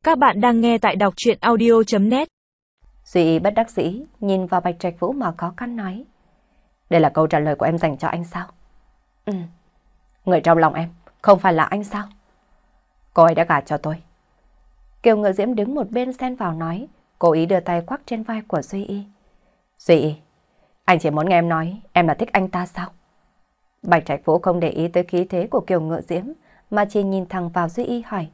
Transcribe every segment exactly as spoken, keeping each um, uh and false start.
Các bạn đang nghe tại đọc truyện audio chấm net. Duy bất đắc dĩ nhìn vào Bạch Trạch Vũ mà khó khăn nói. Đây là câu trả lời của em dành cho anh sao? Ừ. Người trong lòng em không phải là anh sao? Cô ấy đã gả cho tôi. Kiều Ngự Diễm đứng một bên xen vào nói, cố ý đưa tay quắc trên vai của Duy Y. Duy Y, anh chỉ muốn nghe em nói em là thích anh ta sao? Bạch Trạch Vũ không để ý tới khí thế của Kiều Ngự Diễm mà chỉ nhìn thẳng vào Duy Y hỏi.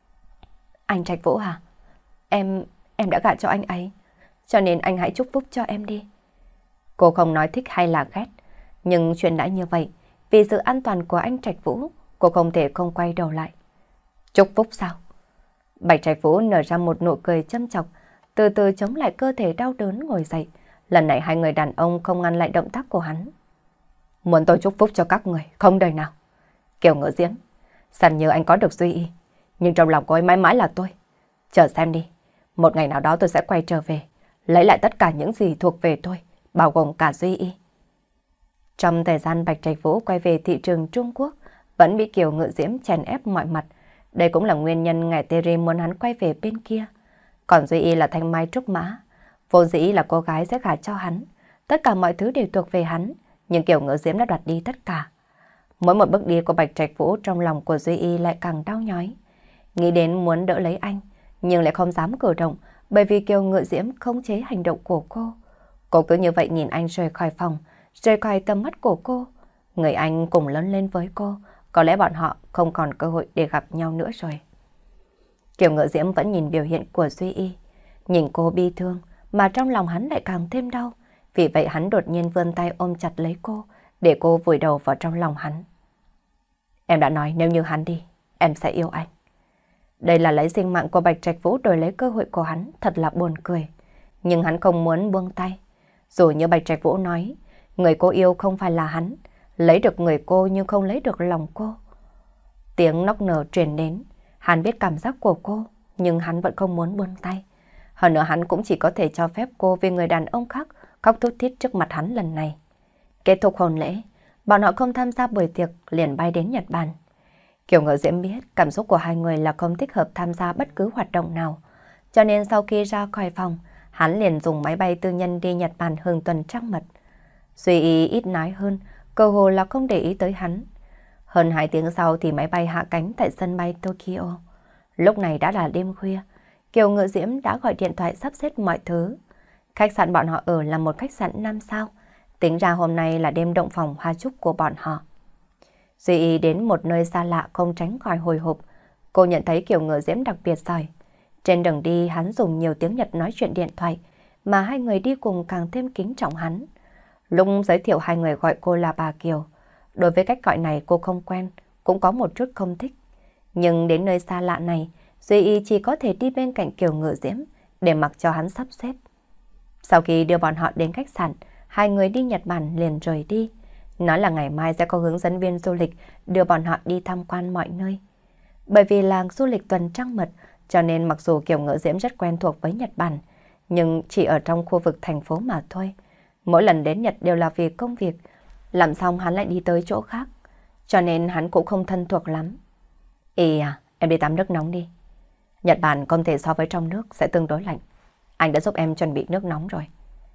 Anh Trạch Vũ hả? Em, em đã gả cho anh ấy, cho nên anh hãy chúc phúc cho em đi. Cô không nói thích hay là ghét, nhưng chuyện đã như vậy, vì sự an toàn của anh Trạch Vũ, cô không thể không quay đầu lại. Chúc phúc sao? Bạch Trạch Vũ nở ra một nụ cười châm chọc, từ từ chống lại cơ thể đau đớn ngồi dậy. Lần này hai người đàn ông không ngăn lại động tác của hắn. Muốn tôi chúc phúc cho các người, không đời nào. Kiều Ngự Diễm, sẵn như anh có được Duy Y, nhưng trong lòng cô ấy mãi mãi là tôi. Chờ xem đi, một ngày nào đó tôi sẽ quay trở về, lấy lại tất cả những gì thuộc về tôi, bao gồm cả Duy Y. Trong thời gian Bạch Trạch Vũ quay về thị trường Trung Quốc, vẫn bị Kiều Ngự Diễm chèn ép mọi mặt. Đây cũng là nguyên nhân ngài Terry muốn hắn quay về bên kia. Còn Duy Y là thanh mai trúc mã, vô dĩ là cô gái sẽ gả cho hắn. Tất cả mọi thứ đều thuộc về hắn, nhưng Kiều Ngự Diễm đã đoạt đi tất cả. Mỗi một bước đi của Bạch Trạch Vũ trong lòng của Duy Y lại càng đau nhói. Nghĩ đến muốn đỡ lấy anh, nhưng lại không dám cử động, bởi vì Kiều Ngự Diễm khống chế hành động của cô. Cô cứ như vậy nhìn anh rời khỏi phòng, rời khỏi tầm mắt của cô. Người anh cùng lớn lên với cô, có lẽ bọn họ không còn cơ hội để gặp nhau nữa rồi. Kiều Ngự Diễm vẫn nhìn biểu hiện của Duy Y, nhìn cô bi thương, mà trong lòng hắn lại càng thêm đau. Vì vậy hắn đột nhiên vươn tay ôm chặt lấy cô, để cô vùi đầu vào trong lòng hắn. Em đã nói nếu như hắn đi, em sẽ yêu anh. Đây là lấy sinh mạng của Bạch Trạch Vũ đổi lấy cơ hội của hắn, thật là buồn cười. Nhưng hắn không muốn buông tay. Dù như Bạch Trạch Vũ nói, người cô yêu không phải là hắn, lấy được người cô nhưng không lấy được lòng cô. Tiếng nóc nở truyền đến, hắn biết cảm giác của cô, nhưng hắn vẫn không muốn buông tay. Hơn nữa hắn cũng chỉ có thể cho phép cô vì người đàn ông khác khóc thút thít trước mặt hắn lần này. Kết thúc hôn lễ, bọn họ không tham gia buổi tiệc liền bay đến Nhật Bản. Kiều Ngự Diễm biết cảm xúc của hai người là không thích hợp tham gia bất cứ hoạt động nào. Cho nên sau khi ra khỏi phòng, hắn liền dùng máy bay tư nhân đi Nhật Bản hưởng tuần trăng mật. Duy Y ít nói hơn, cơ hồ là không để ý tới hắn. Hơn hai tiếng sau thì máy bay hạ cánh tại sân bay Tokyo. Lúc này đã là đêm khuya, Kiều Ngự Diễm đã gọi điện thoại sắp xếp mọi thứ. Khách sạn bọn họ ở là một khách sạn năm sao. Tính ra hôm nay là đêm động phòng hoa chúc của bọn họ. Duy Y đến một nơi xa lạ không tránh khỏi hồi hộp. Cô nhận thấy Kiều Ngự Diễm đặc biệt giỏi. Trên đường đi hắn dùng nhiều tiếng Nhật nói chuyện điện thoại, mà hai người đi cùng càng thêm kính trọng hắn. Lúc giới thiệu hai người gọi cô là bà Kiều. Đối với cách gọi này cô không quen, cũng có một chút không thích. Nhưng đến nơi xa lạ này, Duy Y chỉ có thể đi bên cạnh Kiều Ngự Diễm để mặc cho hắn sắp xếp. Sau khi đưa bọn họ đến khách sạn, hai người đi Nhật Bản liền rời đi. Nói là ngày mai sẽ có hướng dẫn viên du lịch đưa bọn họ đi tham quan mọi nơi. Bởi vì là du lịch tuần trăng mật, cho nên mặc dù Kiều Ngự Diễm rất quen thuộc với Nhật Bản, nhưng chỉ ở trong khu vực thành phố mà thôi. Mỗi lần đến Nhật đều là vì công việc, làm xong hắn lại đi tới chỗ khác, cho nên hắn cũng không thân thuộc lắm. Ê à, em đi tắm nước nóng đi. Nhật Bản không thể so với trong nước, sẽ tương đối lạnh. Anh đã giúp em chuẩn bị nước nóng rồi.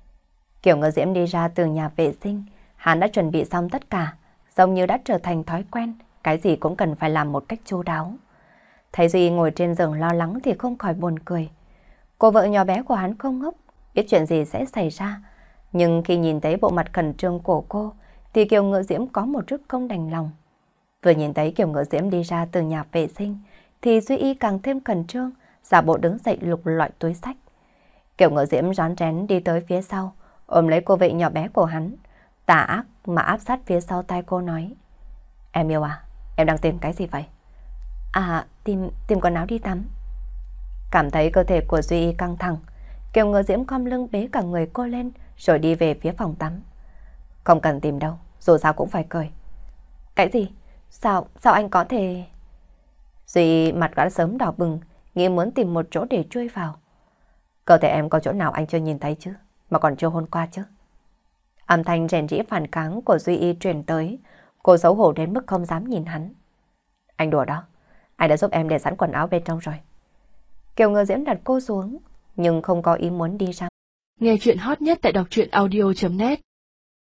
Kiều Ngự Diễm đi ra từ nhà vệ sinh, hắn đã chuẩn bị xong tất cả, giống như đã trở thành thói quen, cái gì cũng cần phải làm một cách chu đáo. Thấy Duy ngồi trên giường lo lắng thì không khỏi buồn cười. Cô vợ nhỏ bé của hắn không ngốc, biết chuyện gì sẽ xảy ra. Nhưng khi nhìn thấy bộ mặt khẩn trương của cô, thì Kiều Ngự Diễm có một chút không đành lòng. Vừa nhìn thấy Kiều Ngự Diễm đi ra từ nhà vệ sinh, thì Duy Y càng thêm khẩn trương, giả bộ đứng dậy lục loại túi xách. Kiều Ngự Diễm rón rén đi tới phía sau, ôm lấy cô vợ nhỏ bé của hắn, tà ác mà áp sát phía sau tai cô nói. Em yêu à, em đang tìm cái gì vậy? À, tìm, tìm quần áo đi tắm. Cảm thấy cơ thể của Duy Y căng thẳng, Kiều Ngự Diễm khom lưng bế cả người cô lên rồi đi về phía phòng tắm. Không cần tìm đâu, dù sao cũng phải cười. Cái gì? Sao, sao anh có thể... Duy mặt đã sớm đỏ bừng, nghĩ muốn tìm một chỗ để chui vào. Cơ thể em có chỗ nào anh chưa nhìn thấy chứ, mà còn chưa hôn qua chứ? Âm thanh rèn rĩ phản kháng của Duy Y truyền tới, cô xấu hổ đến mức không dám nhìn hắn. Anh đùa đó, anh đã giúp em để sẵn quần áo bên trong rồi. Kiều Ngơ Diễm đặt cô xuống, nhưng không có ý muốn đi ra. Nghe chuyện hot nhất tại đọc truyện audio chấm net